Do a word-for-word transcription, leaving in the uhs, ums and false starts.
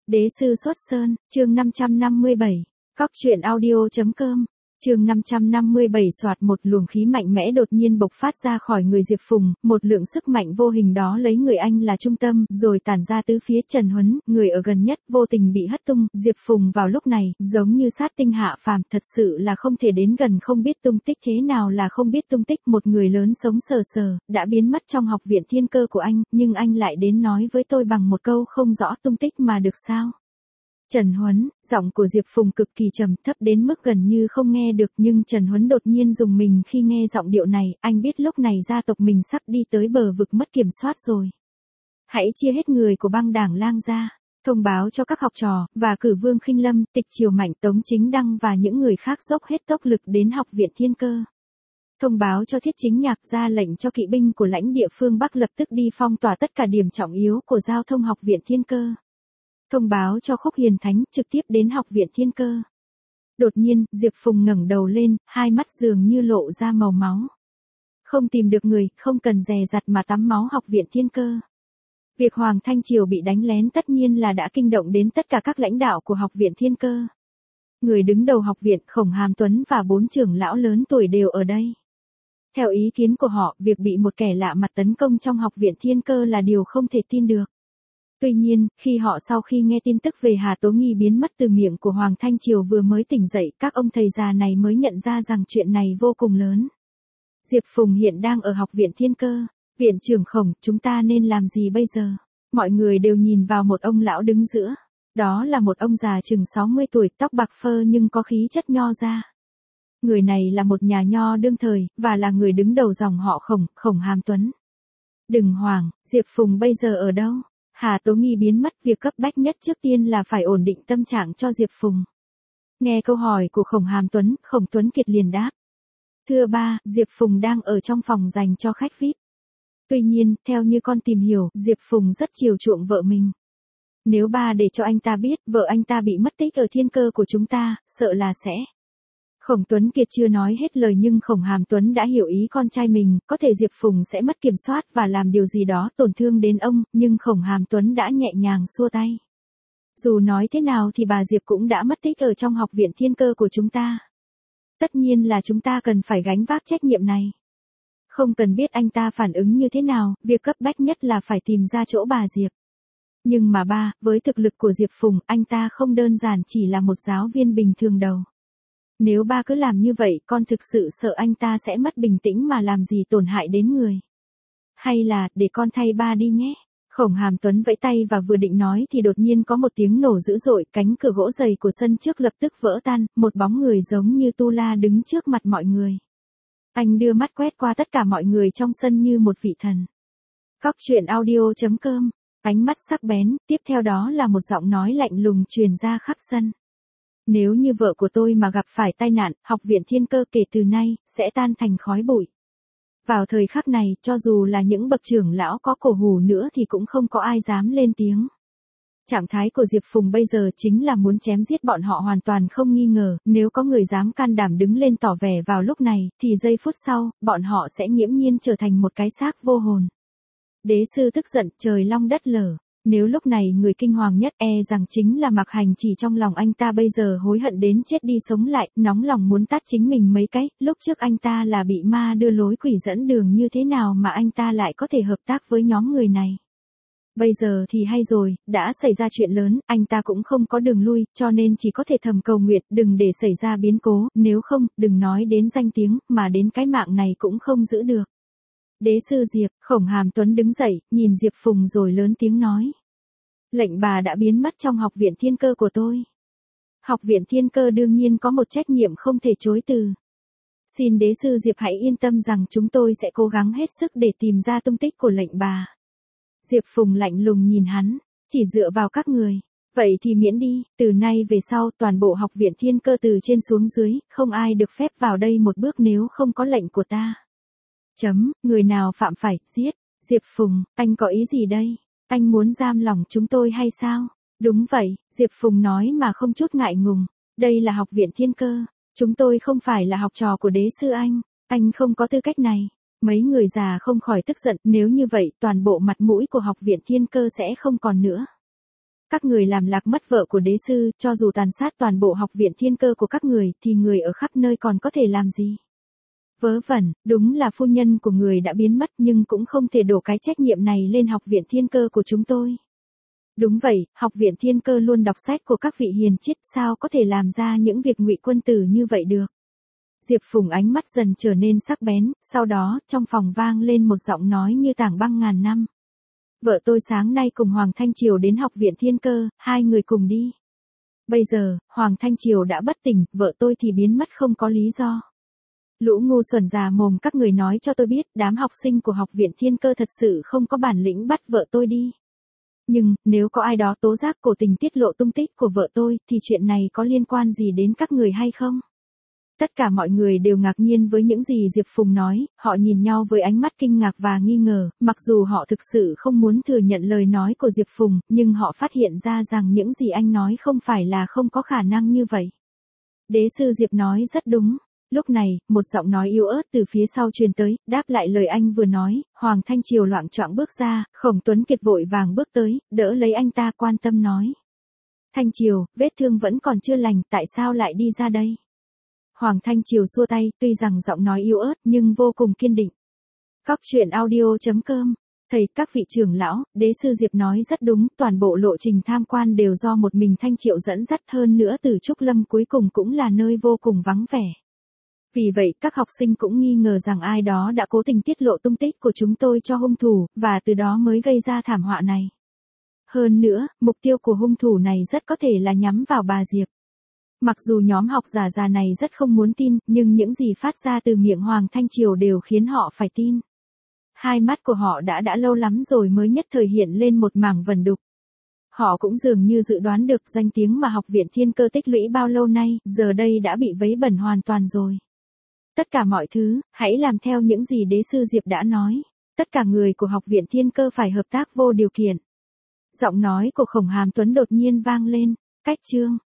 Đế sư xuất sơn, chương năm trăm năm mươi bảy, cóc truyện audio.com, chương năm trăm năm mươi bảy. Soạt, một luồng khí mạnh mẽ đột nhiên bộc phát ra khỏi người Diệp Phùng, một lượng sức mạnh vô hình đó lấy người anh là trung tâm, rồi tản ra tứ phía. Trần Huấn, người ở gần nhất, vô tình bị hất tung. Diệp Phùng vào lúc này, giống như sát tinh hạ phàm, thật sự là không thể đến gần, không biết tung tích. Thế nào là không biết tung tích? Một người lớn sống sờ sờ, đã biến mất trong học viện thiên cơ của anh, nhưng anh lại đến nói với tôi bằng một câu không rõ tung tích mà được sao? Trần Huấn, giọng của Diệp Phùng cực kỳ trầm thấp đến mức gần như không nghe được, nhưng Trần Huấn đột nhiên rùng mình khi nghe giọng điệu này, anh biết lúc này gia tộc mình sắp đi tới bờ vực mất kiểm soát rồi. Hãy chia hết người của băng đảng Lang ra, thông báo cho các học trò, và cử Vương Khinh Lâm, Tịch Triều Mạnh, Tống Chính Đăng và những người khác dốc hết tốc lực đến học viện thiên cơ. Thông báo cho Thiết Chính Nhạc, ra lệnh cho kỵ binh của lãnh địa phương Bắc lập tức đi phong tỏa tất cả điểm trọng yếu của giao thông học viện thiên cơ. Thông báo cho Khúc Hiền Thánh trực tiếp đến học viện thiên cơ. Đột nhiên, Diệp Phùng ngẩng đầu lên, hai mắt dường như lộ ra màu máu. Không tìm được người, không cần dè dặt mà tắm máu học viện thiên cơ. Việc Hoàng Thanh Triều bị đánh lén tất nhiên là đã kinh động đến tất cả các lãnh đạo của học viện thiên cơ. Người đứng đầu học viện, Khổng Hàm Tuấn và bốn trưởng lão lớn tuổi đều ở đây. Theo ý kiến của họ, việc bị một kẻ lạ mặt tấn công trong học viện thiên cơ là điều không thể tin được. Tuy nhiên, khi họ sau khi nghe tin tức về Hà Tố Nghi biến mất từ miệng của Hoàng Thanh Triều vừa mới tỉnh dậy, các ông thầy già này mới nhận ra rằng chuyện này vô cùng lớn. Diệp Phùng hiện đang ở học viện thiên cơ. Viện trưởng Khổng, chúng ta nên làm gì bây giờ? Mọi người đều nhìn vào một ông lão đứng giữa. Đó là một ông già chừng sáu mươi tuổi, tóc bạc phơ nhưng có khí chất nho ra. Người này là một nhà nho đương thời, và là người đứng đầu dòng họ Khổng, Khổng Hàm Tuấn. Đừng hoảng, Diệp Phùng bây giờ ở đâu? Hà Tố Nghi biến mất, việc cấp bách nhất trước tiên là phải ổn định tâm trạng cho Diệp Phùng. Nghe câu hỏi của Khổng Hàm Tuấn, Khổng Tuấn Kiệt liền đáp. Thưa ba, Diệp Phùng đang ở trong phòng dành cho khách vi ai pi. Tuy nhiên, theo như con tìm hiểu, Diệp Phùng rất chiều chuộng vợ mình. Nếu ba để cho anh ta biết, vợ anh ta bị mất tích ở thiên cơ của chúng ta, sợ là sẽ... Khổng Tuấn Kiệt chưa nói hết lời nhưng Khổng Hàm Tuấn đã hiểu ý con trai mình, có thể Diệp Phùng sẽ mất kiểm soát và làm điều gì đó tổn thương đến ông, nhưng Khổng Hàm Tuấn đã nhẹ nhàng xua tay. Dù nói thế nào thì bà Diệp cũng đã mất tích ở trong học viện thiên cơ của chúng ta. Tất nhiên là chúng ta cần phải gánh vác trách nhiệm này. Không cần biết anh ta phản ứng như thế nào, việc cấp bách nhất là phải tìm ra chỗ bà Diệp. Nhưng mà ba, với thực lực của Diệp Phùng, anh ta không đơn giản chỉ là một giáo viên bình thường đâu. Nếu ba cứ làm như vậy, con thực sự sợ anh ta sẽ mất bình tĩnh mà làm gì tổn hại đến người. Hay là, để con thay ba đi nhé. Khổng Hàm Tuấn vẫy tay và vừa định nói thì đột nhiên có một tiếng nổ dữ dội, cánh cửa gỗ dày của sân trước lập tức vỡ tan, một bóng người giống như Tu La đứng trước mặt mọi người. Anh đưa mắt quét qua tất cả mọi người trong sân như một vị thần. Cóc truyện audio.com, ánh mắt sắc bén, tiếp theo đó là một giọng nói lạnh lùng truyền ra khắp sân. Nếu như vợ của tôi mà gặp phải tai nạn, học viện thiên cơ kể từ nay, sẽ tan thành khói bụi. Vào thời khắc này, cho dù là những bậc trưởng lão có cổ hủ nữa thì cũng không có ai dám lên tiếng. Trạng thái của Diệp Phùng bây giờ chính là muốn chém giết bọn họ hoàn toàn không nghi ngờ, nếu có người dám can đảm đứng lên tỏ vẻ vào lúc này, thì giây phút sau, bọn họ sẽ nghiễm nhiên trở thành một cái xác vô hồn. Đế sư tức giận, trời long đất lở. Nếu lúc này người kinh hoàng nhất e rằng chính là Mạc Hành, chỉ trong lòng anh ta bây giờ hối hận đến chết đi sống lại, nóng lòng muốn tát chính mình mấy cái, lúc trước anh ta là bị ma đưa lối quỷ dẫn đường như thế nào mà anh ta lại có thể hợp tác với nhóm người này. Bây giờ thì hay rồi, đã xảy ra chuyện lớn, anh ta cũng không có đường lui, cho nên chỉ có thể thầm cầu nguyện, đừng để xảy ra biến cố, nếu không, đừng nói đến danh tiếng, mà đến cái mạng này cũng không giữ được. Đế sư Diệp, Khổng Hàm Tuấn đứng dậy, nhìn Diệp Phùng rồi lớn tiếng nói. Lệnh bà đã biến mất trong học viện thiên cơ của tôi. Học viện thiên cơ đương nhiên có một trách nhiệm không thể chối từ. Xin đế sư Diệp hãy yên tâm rằng chúng tôi sẽ cố gắng hết sức để tìm ra tung tích của lệnh bà. Diệp Phùng lạnh lùng nhìn hắn, chỉ dựa vào các người. Vậy thì miễn đi, từ nay về sau toàn bộ học viện thiên cơ từ trên xuống dưới, không ai được phép vào đây một bước nếu không có lệnh của ta. Chấm, người nào phạm phải, giết. Diệp Phùng, anh có ý gì đây? Anh muốn giam lỏng chúng tôi hay sao? Đúng vậy, Diệp Phùng nói mà không chút ngại ngùng. Đây là học viện thiên cơ. Chúng tôi không phải là học trò của đế sư anh. Anh không có tư cách này. Mấy người già không khỏi tức giận, nếu như vậy toàn bộ mặt mũi của học viện thiên cơ sẽ không còn nữa. các người làm lạc mất vợ của đế sư, cho dù tàn sát toàn bộ học viện thiên cơ của các người, thì người ở khắp nơi còn có thể làm gì? Vớ vẩn, đúng là phu nhân của người đã biến mất nhưng cũng không thể đổ cái trách nhiệm này lên học viện thiên cơ của chúng tôi. Đúng vậy, học viện thiên cơ luôn đọc sách của các vị hiền triết, sao có thể làm ra những việc ngụy quân tử như vậy được. Diệp Phùng ánh mắt dần trở nên sắc bén, sau đó, trong phòng vang lên một giọng nói như tảng băng ngàn năm. Vợ tôi sáng nay cùng Hoàng Thanh Triều đến học viện thiên cơ, hai người cùng đi. Bây giờ, Hoàng Thanh Triều đã bất tỉnh, vợ tôi thì biến mất không có lý do. Lũ ngu xuẩn già mồm các người nói cho tôi biết, đám học sinh của học viện thiên cơ thật sự không có bản lĩnh bắt vợ tôi đi. Nhưng, nếu có ai đó tố giác cổ tình tiết lộ tung tích của vợ tôi, thì chuyện này có liên quan gì đến các người hay không? Tất cả mọi người đều ngạc nhiên với những gì Diệp Phùng nói, họ nhìn nhau với ánh mắt kinh ngạc và nghi ngờ, mặc dù họ thực sự không muốn thừa nhận lời nói của Diệp Phùng, nhưng họ phát hiện ra rằng những gì anh nói không phải là không có khả năng như vậy. Đế sư Diệp nói rất đúng. Lúc này, một giọng nói yếu ớt từ phía sau truyền tới, đáp lại lời anh vừa nói, Hoàng Thanh Triều loạng choạng bước ra, Khổng Tuấn Kiệt vội vàng bước tới, đỡ lấy anh ta quan tâm nói. Thanh Triều, vết thương vẫn còn chưa lành, tại sao lại đi ra đây? Hoàng Thanh Triều xua tay, tuy rằng giọng nói yếu ớt nhưng vô cùng kiên định. Cóc truyện audio chấm com. Thầy, các vị trưởng lão, đế sư Diệp nói rất đúng, toàn bộ lộ trình tham quan đều do một mình Thanh Triệu dẫn dắt, hơn nữa Từ Trúc Lâm cuối cùng cũng là nơi vô cùng vắng vẻ. Vì vậy, các học sinh cũng nghi ngờ rằng ai đó đã cố tình tiết lộ tung tích của chúng tôi cho hung thủ, và từ đó mới gây ra thảm họa này. Hơn nữa, mục tiêu của hung thủ này rất có thể là nhắm vào bà Diệp. Mặc dù nhóm học giả già này rất không muốn tin, nhưng những gì phát ra từ miệng Hoàng Thanh Triều đều khiến họ phải tin. Hai mắt của họ đã đã lâu lắm rồi mới nhất thời hiện lên một mảng vẩn đục. Họ cũng dường như dự đoán được danh tiếng mà học viện thiên cơ tích lũy bao lâu nay, giờ đây đã bị vấy bẩn hoàn toàn rồi. Tất cả mọi thứ, hãy làm theo những gì đế sư Diệp đã nói. Tất cả người của học viện thiên cơ phải hợp tác vô điều kiện. Giọng nói của Khổng Hàm Tuấn đột nhiên vang lên. Cách chương